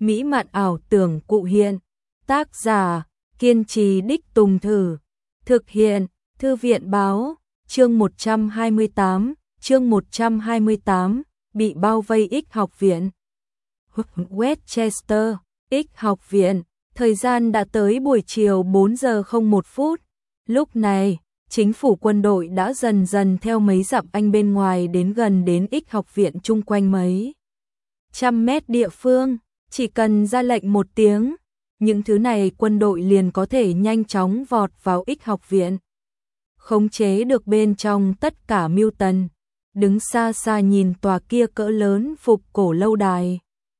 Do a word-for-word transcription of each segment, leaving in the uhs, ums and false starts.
mỹ mạn ảo tưởng cụ hiện. Tác giả, kiên trì đích tùng thử. Thực hiện, Thư viện báo, chương một trăm hai mươi tám, chương một trăm hai mươi tám, bị bao vây X học viện. Westchester, X học viện, thời gian đã tới buổi chiều bốn giờ không một phút. Lúc này, chính phủ quân đội đã dần dần theo mấy dặm anh bên ngoài đến gần đến X học viện chung quanh mấy trăm mét địa phương, chỉ cần ra lệnh một tiếng, những thứ này quân đội liền có thể nhanh chóng vọt vào X học viện. Khống chế được bên trong tất cả Milton, đứng xa xa nhìn tòa kia cỡ lớn phục cổ lâu đài.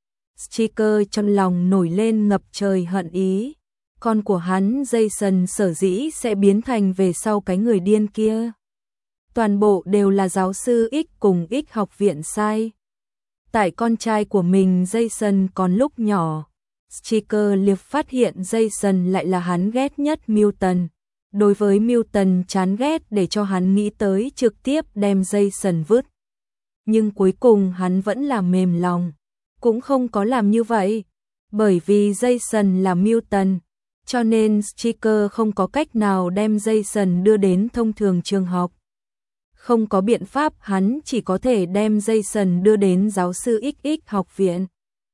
Stryker trong lòng nổi lên ngập trời hận ý. Con của hắn Jason sở dĩ sẽ biến thành về sau cái người điên kia. Toàn bộ đều là giáo sư X cùng X học viện sai. Tại con trai của mình Jason còn lúc nhỏ, Stryker liếc phát hiện Jason lại là hắn ghét nhất Milton. Đối với Milton chán ghét để cho hắn nghĩ tới trực tiếp đem Jason vứt. Nhưng cuối cùng hắn vẫn là mềm lòng, cũng không có làm như vậy. Bởi vì Jason là Milton, cho nên Stryker không có cách nào đem Jason đưa đến thông thường trường học. Không có biện pháp, hắn chỉ có thể đem Jason đưa đến giáo sư ích ích học viện.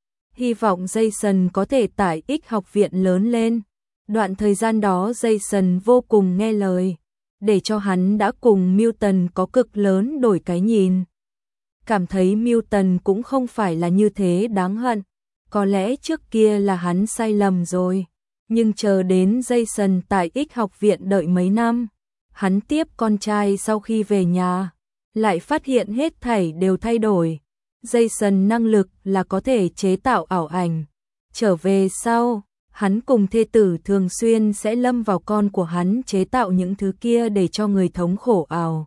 Hy vọng Jason có thể tại X học viện lớn lên. Đoạn thời gian đó Jason vô cùng nghe lời, để cho hắn đã cùng Milton có cực lớn đổi cái nhìn. Cảm thấy Milton cũng không phải là như thế đáng hận, có lẽ trước kia là hắn sai lầm rồi. Nhưng chờ đến Jason tại X học viện đợi mấy năm, hắn tiếp con trai sau khi về nhà, lại phát hiện hết thảy đều thay đổi. Jason năng lực là có thể chế tạo ảo ảnh. Trở về sau, hắn cùng thê tử thường xuyên sẽ lâm vào con của hắn chế tạo những thứ kia để cho người thống khổ ảo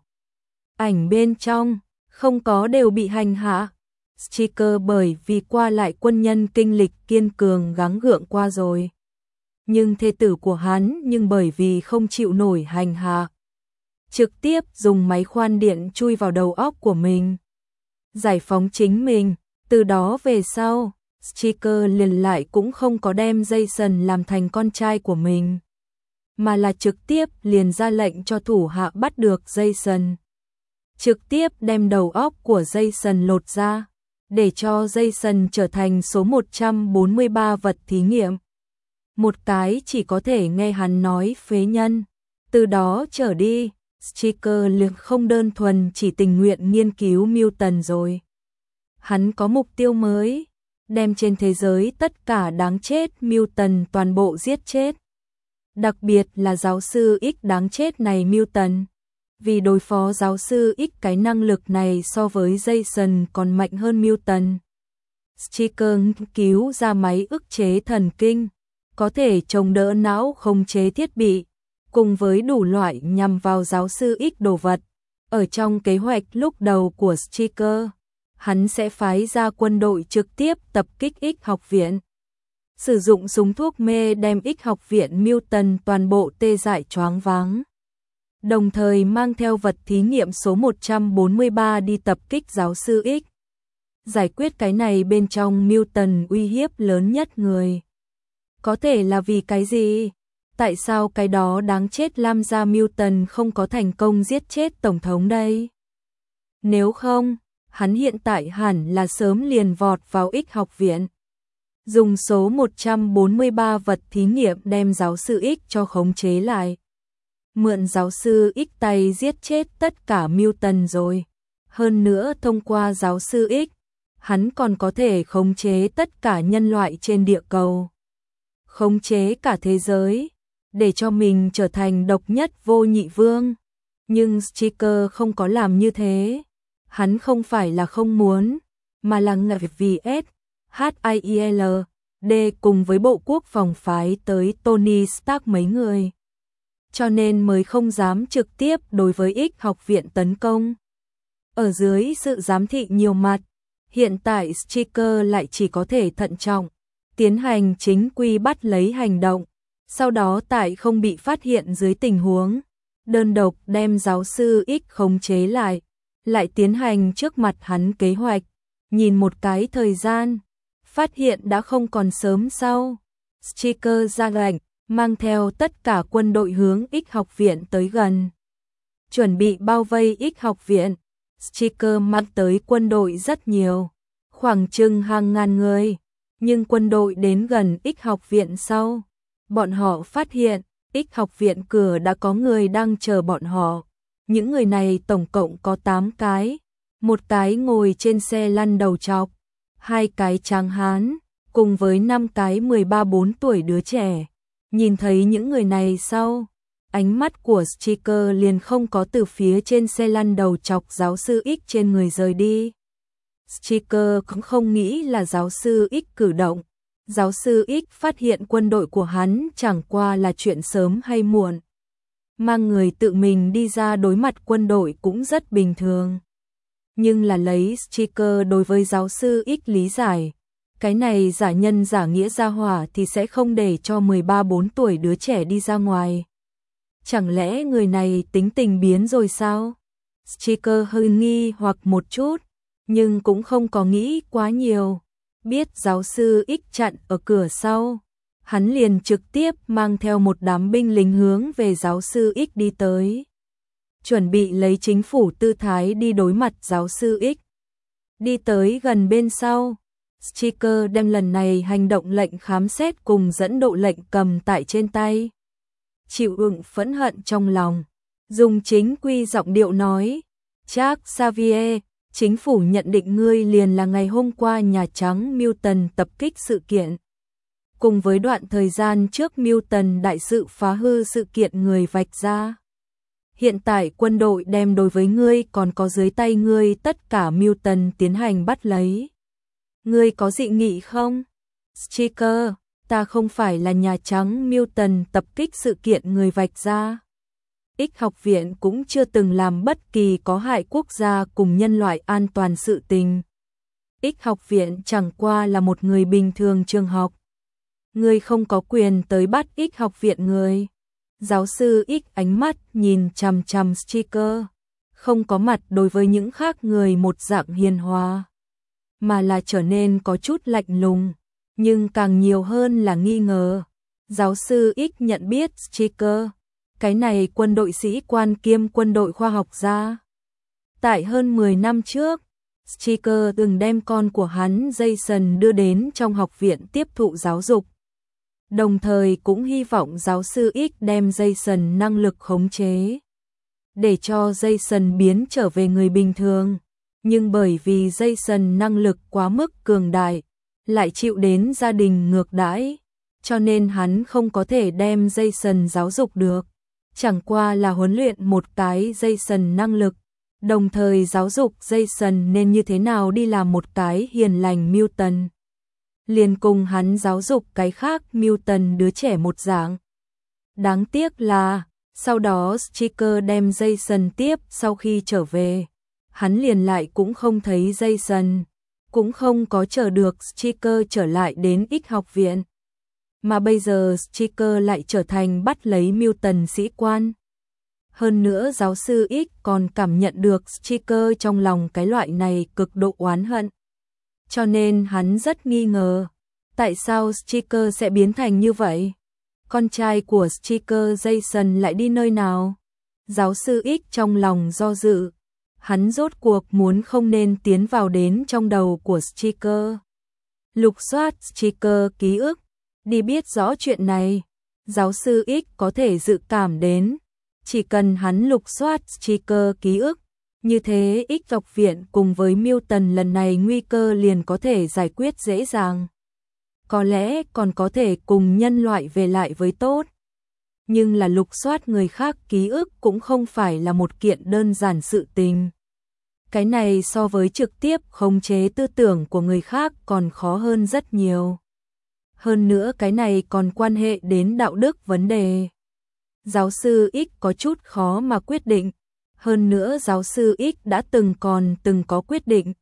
ảnh bên trong, không có đều bị hành hạ. Stryker bởi vì qua lại quân nhân kinh lịch kiên cường gắng gượng qua rồi. Nhưng thê tử của hắn nhưng bởi vì không chịu nổi hành hạ, trực tiếp dùng máy khoan điện chui vào đầu óc của mình, giải phóng chính mình. Từ đó về sau, Stryker liền lại cũng không có đem Jason làm thành con trai của mình, mà là trực tiếp liền ra lệnh cho thủ hạ bắt được Jason. Trực tiếp đem đầu óc của Jason lột ra, để cho Jason trở thành số một trăm bốn mươi ba vật thí nghiệm. Một cái chỉ có thể nghe hắn nói phế nhân. Từ đó trở đi, Stryker liền không đơn thuần chỉ tình nguyện nghiên cứu Milton rồi. Hắn có mục tiêu mới, đem trên thế giới tất cả đáng chết Milton toàn bộ giết chết. Đặc biệt là giáo sư X đáng chết này Milton. Vì đối phó giáo sư X, cái năng lực này so với Jason còn mạnh hơn Milton. Stryker nghiên cứu ra máy ức chế thần kinh, có thể chống đỡ não khống chế thiết bị, cùng với đủ loại nhằm vào giáo sư X đồ vật. Ở trong kế hoạch lúc đầu của Stryker, hắn sẽ phái ra quân đội trực tiếp tập kích X học viện. Sử dụng súng thuốc mê đem X học viện Milton toàn bộ tê dại choáng váng. Đồng thời mang theo vật thí nghiệm số một trăm bốn mươi ba đi tập kích giáo sư X. Giải quyết cái này bên trong Milton uy hiếp lớn nhất người. Có thể là vì cái gì? Tại sao cái đó đáng chết Lam gia Milton không có thành công giết chết Tổng thống đây? Nếu không, hắn hiện tại hẳn là sớm liền vọt vào X học viện. Dùng số một trăm bốn mươi ba vật thí nghiệm đem giáo sư X cho khống chế lại. Mượn giáo sư X tay giết chết tất cả Milton rồi. Hơn nữa thông qua giáo sư X, hắn còn có thể khống chế tất cả nhân loại trên địa cầu. Khống chế cả thế giới, để cho mình trở thành độc nhất vô nhị vương. Nhưng Stryker không có làm như thế. Hắn không phải là không muốn, mà là ngại vì S, H I I L D cùng với Bộ Quốc phòng phái tới Tony Stark mấy người. Cho nên mới không dám trực tiếp đối với X học viện tấn công. Ở dưới sự giám thị nhiều mặt, hiện tại Stryker lại chỉ có thể thận trọng, tiến hành chính quy bắt lấy hành động. Sau đó tại không bị phát hiện dưới tình huống, đơn độc đem giáo sư X khống chế lại, lại tiến hành trước mặt hắn kế hoạch. Nhìn một cái thời gian, phát hiện đã không còn sớm sau. Striker ra lệnh, mang theo tất cả quân đội hướng X học viện tới gần. Chuẩn bị bao vây X học viện. Striker mang tới quân đội rất nhiều, khoảng chừng hàng ngàn người. Nhưng quân đội đến gần X học viện sau, bọn họ phát hiện X học viện cửa đã có người đang chờ bọn họ. Những người này tổng cộng có tám cái, một cái ngồi trên xe lăn đầu trọc, hai cái tráng hán, cùng với năm cái mười ba bốn tuổi đứa trẻ. Nhìn thấy những người này sau, ánh mắt của Striker liền không có từ phía trên xe lăn đầu trọc giáo sư X trên người rời đi. Striker cũng không nghĩ là giáo sư X cử động. Giáo sư X phát hiện quân đội của hắn chẳng qua là chuyện sớm hay muộn. Mang người tự mình đi ra đối mặt quân đội cũng rất bình thường. Nhưng là lấy Striker đối với giáo sư X lý giải, cái này giả nhân giả nghĩa ra hỏa thì sẽ không để cho mười ba bốn tuổi đứa trẻ đi ra ngoài. Chẳng lẽ người này tính tình biến rồi sao? Striker hơi nghi hoặc một chút, nhưng cũng không có nghĩ quá nhiều. Biết giáo sư X chặn ở cửa sau, hắn liền trực tiếp mang theo một đám binh lính hướng về giáo sư X đi tới. Chuẩn bị lấy chính phủ tư thái đi đối mặt giáo sư X. Đi tới gần bên sau, Striker đem lần này hành động lệnh khám xét cùng dẫn độ lệnh cầm tại trên tay. Chịu đựng phẫn hận trong lòng, dùng chính quy giọng điệu nói, Jack Xavier, chính phủ nhận định ngươi liền là ngày hôm qua Nhà Trắng Milton tập kích sự kiện. Cùng với đoạn thời gian trước Milton đại sự phá hư sự kiện người vạch ra. Hiện tại quân đội đem đối với ngươi còn có dưới tay ngươi tất cả Milton tiến hành bắt lấy. Ngươi có dị nghị không? Striker, ta không phải là Nhà Trắng Milton tập kích sự kiện người vạch ra. X học viện cũng chưa từng làm bất kỳ có hại quốc gia cùng nhân loại an toàn sự tình. X học viện chẳng qua là một người bình thường trường học. Ngươi không có quyền tới bắt X học viện người. Giáo sư X ánh mắt nhìn chằm chằm Striker, không có mặt đối với những khác người một dạng hiền hòa, mà là trở nên có chút lạnh lùng, nhưng càng nhiều hơn là nghi ngờ. Giáo sư X nhận biết Striker, cái này quân đội sĩ quan kiêm quân đội khoa học gia. Tại hơn mười năm trước, Striker từng đem con của hắn Jason đưa đến trong học viện tiếp thụ giáo dục. Đồng thời cũng hy vọng giáo sư X đem Jason năng lực khống chế, để cho Jason biến trở về người bình thường. Nhưng bởi vì Jason năng lực quá mức cường đại, lại chịu đến gia đình ngược đãi, cho nên hắn không có thể đem Jason giáo dục được. Chẳng qua là huấn luyện một cái Jason năng lực, đồng thời giáo dục Jason nên như thế nào đi làm một cái hiền lành Milton. Liền cùng hắn giáo dục cái khác Milton đứa trẻ một dạng. Đáng tiếc là, sau đó Striker đem Jason tiếp sau khi trở về. Hắn liền lại cũng không thấy Jason, cũng không có chờ được Striker trở lại đến X học viện. Mà bây giờ Striker lại trở thành bắt lấy Milton sĩ quan. Hơn nữa giáo sư X còn cảm nhận được Striker trong lòng cái loại này cực độ oán hận. Cho nên hắn rất nghi ngờ, tại sao Striker sẽ biến thành như vậy? Con trai của Striker Jason lại đi nơi nào? Giáo sư X trong lòng do dự, hắn rốt cuộc muốn không nên tiến vào đến trong đầu của Striker. Lục soát Striker ký ức, đi biết rõ chuyện này. Giáo sư X có thể dự cảm đến, chỉ cần hắn lục soát Striker ký ức, như thế X học viện cùng với Milton lần này nguy cơ liền có thể giải quyết dễ dàng. Có lẽ còn có thể cùng nhân loại về lại với tốt. Nhưng là lục soát người khác ký ức cũng không phải là một kiện đơn giản sự tình. Cái này so với trực tiếp khống chế tư tưởng của người khác còn khó hơn rất nhiều. Hơn nữa cái này còn quan hệ đến đạo đức vấn đề. Giáo sư X có chút khó mà quyết định. Hơn nữa giáo sư X đã từng còn từng có quyết định.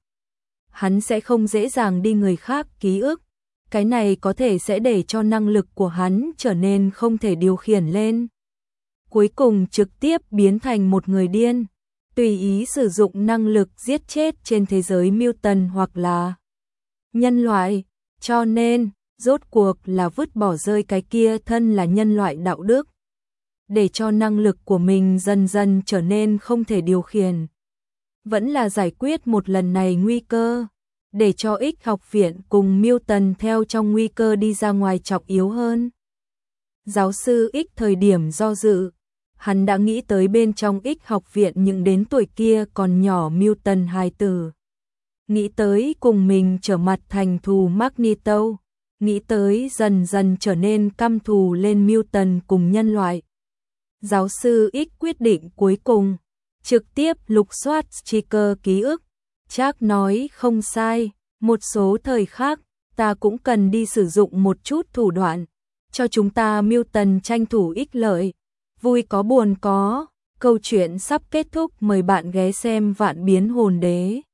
Hắn sẽ không dễ dàng đi người khác ký ức. Cái này có thể sẽ để cho năng lực của hắn trở nên không thể điều khiển lên. Cuối cùng trực tiếp biến thành một người điên, tùy ý sử dụng năng lực giết chết trên thế giới Milton hoặc là nhân loại. Cho nên, rốt cuộc là vứt bỏ rơi cái kia thân là nhân loại đạo đức, để cho năng lực của mình dần dần trở nên không thể điều khiển. Vẫn là giải quyết một lần này nguy cơ, để cho X học viện cùng Milton theo trong nguy cơ đi ra ngoài trọng yếu hơn. Giáo sư X thời điểm do dự, hắn đã nghĩ tới bên trong X học viện những đến tuổi kia còn nhỏ Milton hài tử. Nghĩ tới cùng mình trở mặt thành thù Magneto, nghĩ tới dần dần trở nên căm thù lên Milton cùng nhân loại. Giáo sư X quyết định cuối cùng, trực tiếp lục soát sticker ký ức. Chắc nói không sai, một số thời khác, ta cũng cần đi sử dụng một chút thủ đoạn, cho chúng ta Milton tranh thủ ích lợi. Vui có buồn có, câu chuyện sắp kết thúc, mời bạn ghé xem Vạn Biến Hồn Đế.